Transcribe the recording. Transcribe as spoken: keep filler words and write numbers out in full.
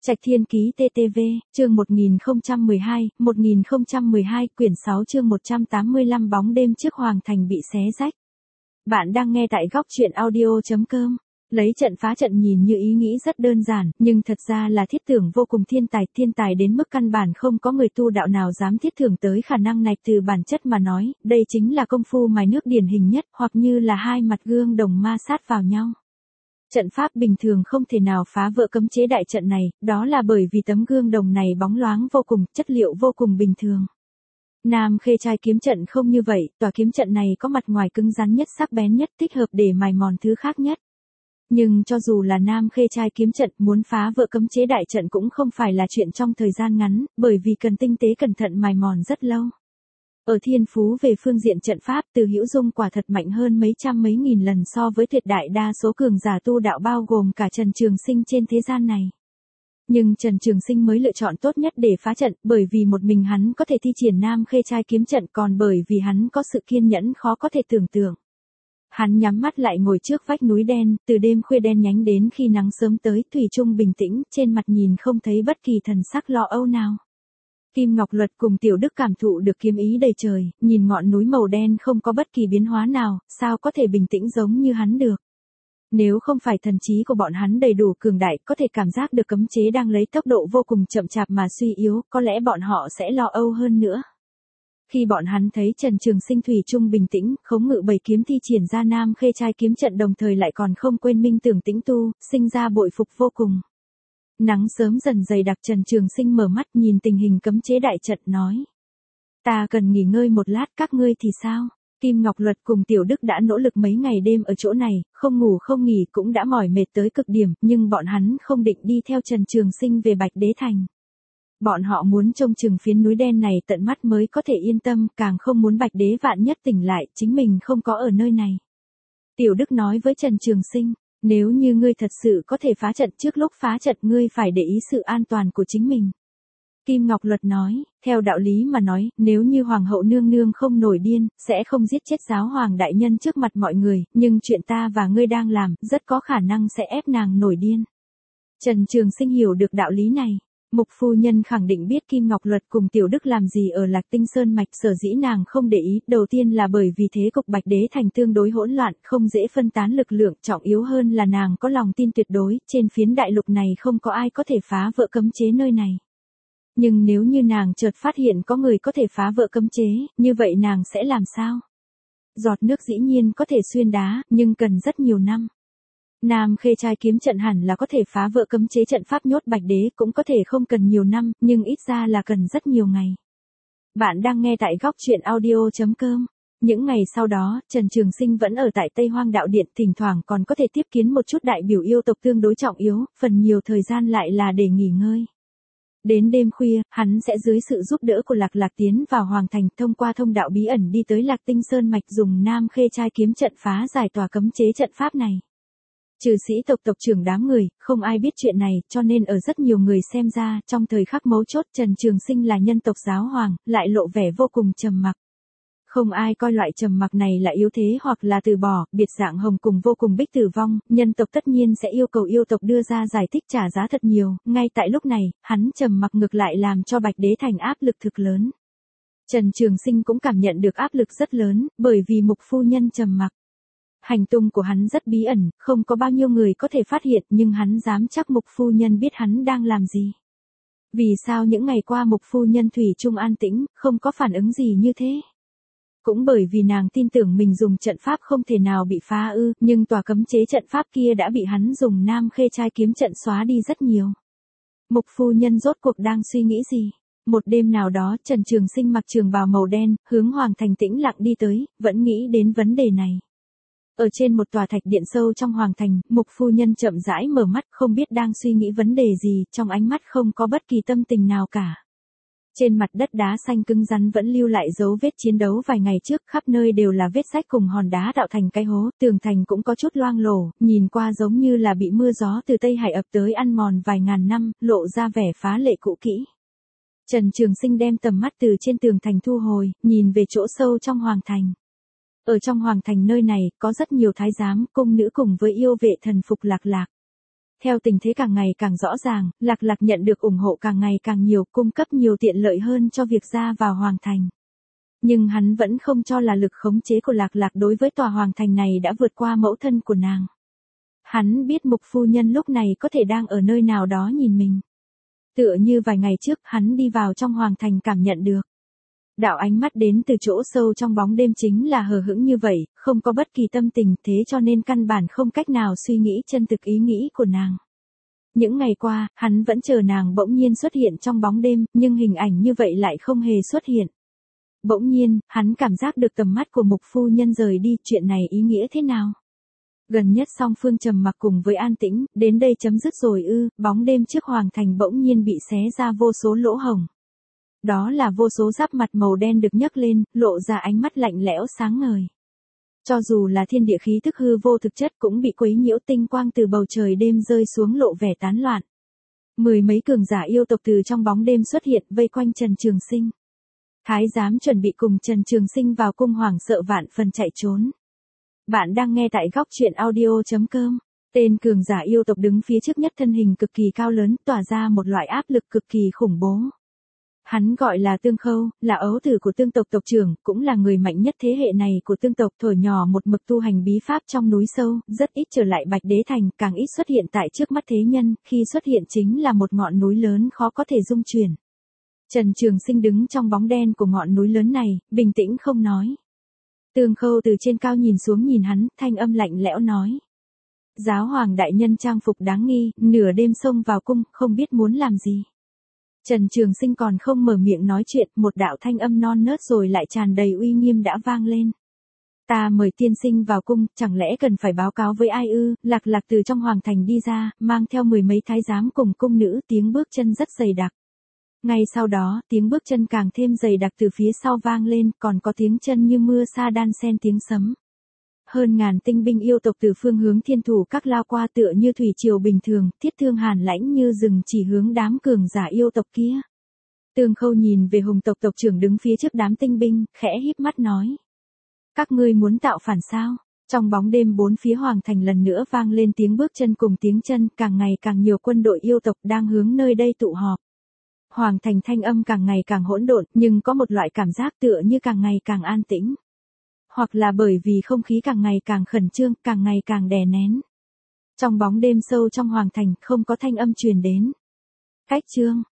Trạch Thiên Ký tê tê vê, chương một nghìn không trăm mười hai, một nghìn không trăm mười hai, quyển sáu chương một trăm tám mươi lăm bóng đêm trước Hoàng Thành bị xé rách. Bạn đang nghe tại góc truyện audio chấm com. Lấy trận phá trận nhìn như ý nghĩ rất đơn giản, nhưng thật ra là thiết tưởng vô cùng thiên tài, thiên tài đến mức căn bản không có người tu đạo nào dám thiết tưởng tới khả năng này. Từ bản chất mà nói, đây chính là công phu mài nước điển hình nhất, hoặc như là hai mặt gương đồng ma sát vào nhau. Trận pháp bình thường không thể nào phá vỡ cấm chế đại trận này, đó là bởi vì tấm gương đồng này bóng loáng vô cùng, chất liệu vô cùng bình thường. Nam Khê Trai kiếm trận không như vậy, tòa kiếm trận này có mặt ngoài cứng rắn nhất, sắc bén nhất, thích hợp để mài mòn thứ khác nhất. Nhưng cho dù là Nam Khê Trai kiếm trận, muốn phá vỡ cấm chế đại trận cũng không phải là chuyện trong thời gian ngắn, bởi vì cần tinh tế cẩn thận mài mòn rất lâu. Ở thiên phú về phương diện trận pháp, Từ Hữu Dung quả thật mạnh hơn mấy trăm mấy nghìn lần so với tuyệt đại đa số cường giả tu đạo bao gồm cả Trần Trường Sinh trên thế gian này. Nhưng Trần Trường Sinh mới lựa chọn tốt nhất để phá trận, bởi vì một mình hắn có thể thi triển Nam Khê Trai kiếm trận, còn bởi vì hắn có sự kiên nhẫn khó có thể tưởng tượng. Hắn nhắm mắt lại ngồi trước vách núi đen, từ đêm khuya đen nhánh đến khi nắng sớm tới, thủy chung bình tĩnh, trên mặt nhìn không thấy bất kỳ thần sắc lo âu nào. Kim Ngọc Luật cùng Tiểu Đức cảm thụ được kiếm ý đầy trời, nhìn ngọn núi màu đen không có bất kỳ biến hóa nào, sao có thể bình tĩnh giống như hắn được. Nếu không phải thần trí của bọn hắn đầy đủ cường đại, có thể cảm giác được cấm chế đang lấy tốc độ vô cùng chậm chạp mà suy yếu, có lẽ bọn họ sẽ lo âu hơn nữa. Khi bọn hắn thấy Trần Trường Sinh thủy chung bình tĩnh, khống ngự bảy kiếm thi triển ra Nam Khê Trai kiếm trận đồng thời lại còn không quên minh tưởng tĩnh tu, sinh ra bội phục vô cùng. Nắng sớm dần dày đặc, Trần Trường Sinh mở mắt nhìn tình hình cấm chế đại trận nói. Ta cần nghỉ ngơi một lát, các ngươi thì sao? Kim Ngọc Luật cùng Tiểu Đức đã nỗ lực mấy ngày đêm ở chỗ này, không ngủ không nghỉ cũng đã mỏi mệt tới cực điểm, nhưng bọn hắn không định đi theo Trần Trường Sinh về Bạch Đế Thành. Bọn họ muốn trông chừng phiến núi đen này tận mắt mới có thể yên tâm, càng không muốn Bạch Đế vạn nhất tỉnh lại, chính mình không có ở nơi này. Tiểu Đức nói với Trần Trường Sinh. Nếu như ngươi thật sự có thể phá trận, trước lúc phá trận ngươi phải để ý sự an toàn của chính mình. Kim Ngọc Luật nói, theo đạo lý mà nói, nếu như Hoàng hậu nương nương không nổi điên, sẽ không giết chết giáo hoàng đại nhân trước mặt mọi người, nhưng chuyện ta và ngươi đang làm, rất có khả năng sẽ ép nàng nổi điên. Trần Trường Sinh hiểu được đạo lý này. Mục phu nhân khẳng định biết Kim Ngọc Luật cùng Tiểu Đức làm gì ở Lạc Tinh Sơn Mạch, sở dĩ nàng không để ý, đầu tiên là bởi vì thế cục Bạch Đế Thành tương đối hỗn loạn, không dễ phân tán lực lượng, trọng yếu hơn là nàng có lòng tin tuyệt đối, trên phiến đại lục này không có ai có thể phá vỡ cấm chế nơi này. Nhưng nếu như nàng chợt phát hiện có người có thể phá vỡ cấm chế, như vậy nàng sẽ làm sao? Giọt nước dĩ nhiên có thể xuyên đá, nhưng cần rất nhiều năm. Nam Khê Trai kiếm trận hẳn là có thể phá vỡ cấm chế trận pháp nhốt Bạch Đế, cũng có thể không cần nhiều năm, nhưng ít ra là cần rất nhiều ngày. Bạn đang nghe tại góc truyện audio chấm com. Những ngày sau đó, Trần Trường Sinh vẫn ở tại Tây Hoang Đạo Điện, thỉnh thoảng còn có thể tiếp kiến một chút đại biểu yêu tộc tương đối trọng yếu, phần nhiều thời gian lại là để nghỉ ngơi. Đến đêm khuya, hắn sẽ dưới sự giúp đỡ của Lạc Lạc tiến vào Hoàng Thành, thông qua thông đạo bí ẩn đi tới Lạc Tinh Sơn Mạch, dùng Nam Khê Trai kiếm trận phá giải tòa cấm chế trận pháp này. Trừ sĩ tộc tộc trưởng đám người, không ai biết chuyện này, cho nên ở rất nhiều người xem ra, trong thời khắc mấu chốt Trần Trường Sinh là nhân tộc giáo hoàng, lại lộ vẻ vô cùng trầm mặc. Không ai coi loại trầm mặc này là yếu thế hoặc là từ bỏ, biệt dạng hồng cùng vô cùng bích tử vong, nhân tộc tất nhiên sẽ yêu cầu yêu tộc đưa ra giải thích trả giá thật nhiều, ngay tại lúc này, hắn trầm mặc ngược lại làm cho Bạch Đế Thành áp lực thực lớn. Trần Trường Sinh cũng cảm nhận được áp lực rất lớn, bởi vì mục phu nhân trầm mặc. Hành tung của hắn rất bí ẩn, không có bao nhiêu người có thể phát hiện, nhưng hắn dám chắc mục phu nhân biết hắn đang làm gì. Vì sao những ngày qua mục phu nhân thủy chung an tĩnh, không có phản ứng gì như thế? Cũng bởi vì nàng tin tưởng mình dùng trận pháp không thể nào bị phá ư, nhưng tòa cấm chế trận pháp kia đã bị hắn dùng Nam Khê Trai kiếm trận xóa đi rất nhiều. Mục phu nhân rốt cuộc đang suy nghĩ gì? Một đêm nào đó, Trần Trường Sinh mặc trường bào màu đen, hướng Hoàng Thành tĩnh lặng đi tới, vẫn nghĩ đến vấn đề này. Ở trên một tòa thạch điện sâu trong Hoàng Thành, mục phu nhân chậm rãi mở mắt, không biết đang suy nghĩ vấn đề gì, trong ánh mắt không có bất kỳ tâm tình nào cả. Trên mặt đất đá xanh cứng rắn vẫn lưu lại dấu vết chiến đấu vài ngày trước, khắp nơi đều là vết rách cùng hòn đá tạo thành cái hố, tường thành cũng có chút loang lổ, nhìn qua giống như là bị mưa gió từ Tây Hải ập tới ăn mòn vài ngàn năm, lộ ra vẻ phá lệ cũ kỹ. Trần Trường Sinh đem tầm mắt từ trên tường thành thu hồi, nhìn về chỗ sâu trong Hoàng Thành. Ở trong Hoàng Thành nơi này, có rất nhiều thái giám, cung nữ cùng với yêu vệ thần phục Lạc Lạc. Theo tình thế càng ngày càng rõ ràng, Lạc Lạc nhận được ủng hộ càng ngày càng nhiều, cung cấp nhiều tiện lợi hơn cho việc ra vào Hoàng Thành. Nhưng hắn vẫn không cho là lực khống chế của Lạc Lạc đối với tòa Hoàng Thành này đã vượt qua mẫu thân của nàng. Hắn biết Mục phu nhân lúc này có thể đang ở nơi nào đó nhìn mình. Tựa như vài ngày trước hắn đi vào trong Hoàng Thành cảm nhận được. Đạo ánh mắt đến từ chỗ sâu trong bóng đêm chính là hờ hững như vậy, không có bất kỳ tâm tình, thế cho nên căn bản không cách nào suy nghĩ chân thực ý nghĩ của nàng. Những ngày qua, hắn vẫn chờ nàng bỗng nhiên xuất hiện trong bóng đêm, nhưng hình ảnh như vậy lại không hề xuất hiện. Bỗng nhiên, hắn cảm giác được tầm mắt của Mục phu nhân rời đi, chuyện này ý nghĩa thế nào? Gần nhất song phương trầm mặc cùng với an tĩnh, đến đây chấm dứt rồi ư? Bóng đêm trước Hoàng Thành bỗng nhiên bị xé ra vô số lỗ hổng. Đó là vô số giáp mặt màu đen được nhấc lên, lộ ra ánh mắt lạnh lẽo sáng ngời. Cho dù là thiên địa khí tức hư vô thực chất cũng bị quấy nhiễu, tinh quang từ bầu trời đêm rơi xuống lộ vẻ tán loạn. Mười mấy cường giả yêu tộc từ trong bóng đêm xuất hiện vây quanh Trần Trường Sinh. Thái giám chuẩn bị cùng Trần Trường Sinh vào cung, hoảng sợ vạn phần chạy trốn. Bạn đang nghe tại góc truyện audio chấm com. Tên cường giả yêu tộc đứng phía trước nhất, thân hình cực kỳ cao lớn, tỏa ra một loại áp lực cực kỳ khủng bố. Hắn gọi là Tương Khâu, là ấu tử của Tương tộc tộc trưởng, cũng là người mạnh nhất thế hệ này của Tương tộc, thổi nhỏ một mực tu hành bí pháp trong núi sâu, rất ít trở lại Bạch Đế Thành, càng ít xuất hiện tại trước mắt thế nhân, khi xuất hiện chính là một ngọn núi lớn khó có thể dung chuyển. Trần Trường Sinh đứng trong bóng đen của ngọn núi lớn này, bình tĩnh không nói. Tương Khâu từ trên cao nhìn xuống nhìn hắn, thanh âm lạnh lẽo nói. Giáo hoàng đại nhân trang phục đáng nghi, nửa đêm xông vào cung, không biết muốn làm gì. Trần Trường Sinh còn không mở miệng nói chuyện, một đạo thanh âm non nớt rồi lại tràn đầy uy nghiêm đã vang lên. Ta mời tiên sinh vào cung, chẳng lẽ cần phải báo cáo với ai ư? Lạc Lạc từ trong Hoàng Thành đi ra, mang theo mười mấy thái giám cùng cung nữ, tiếng bước chân rất dày đặc. Ngay sau đó, tiếng bước chân càng thêm dày đặc từ phía sau vang lên, còn có tiếng chân như mưa sa đan xen tiếng sấm. Hơn ngàn tinh binh yêu tộc từ phương hướng Thiên Thủ Các lao qua, tựa như thủy triều bình thường, thiết thương hàn lãnh như rừng chỉ hướng đám cường giả yêu tộc kia. Tương Khâu nhìn về Hùng tộc tộc trưởng đứng phía trước đám tinh binh, khẽ híp mắt nói. Các ngươi muốn tạo phản sao? Trong bóng đêm bốn phía Hoàng Thành lần nữa vang lên tiếng bước chân cùng tiếng chân, càng ngày càng nhiều quân đội yêu tộc đang hướng nơi đây tụ họp. Hoàng Thành thanh âm càng ngày càng hỗn độn, nhưng có một loại cảm giác tựa như càng ngày càng an tĩnh. Hoặc là bởi vì không khí càng ngày càng khẩn trương, càng ngày càng đè nén. Trong bóng đêm sâu trong Hoàng Thành không có thanh âm truyền đến. Cách chương,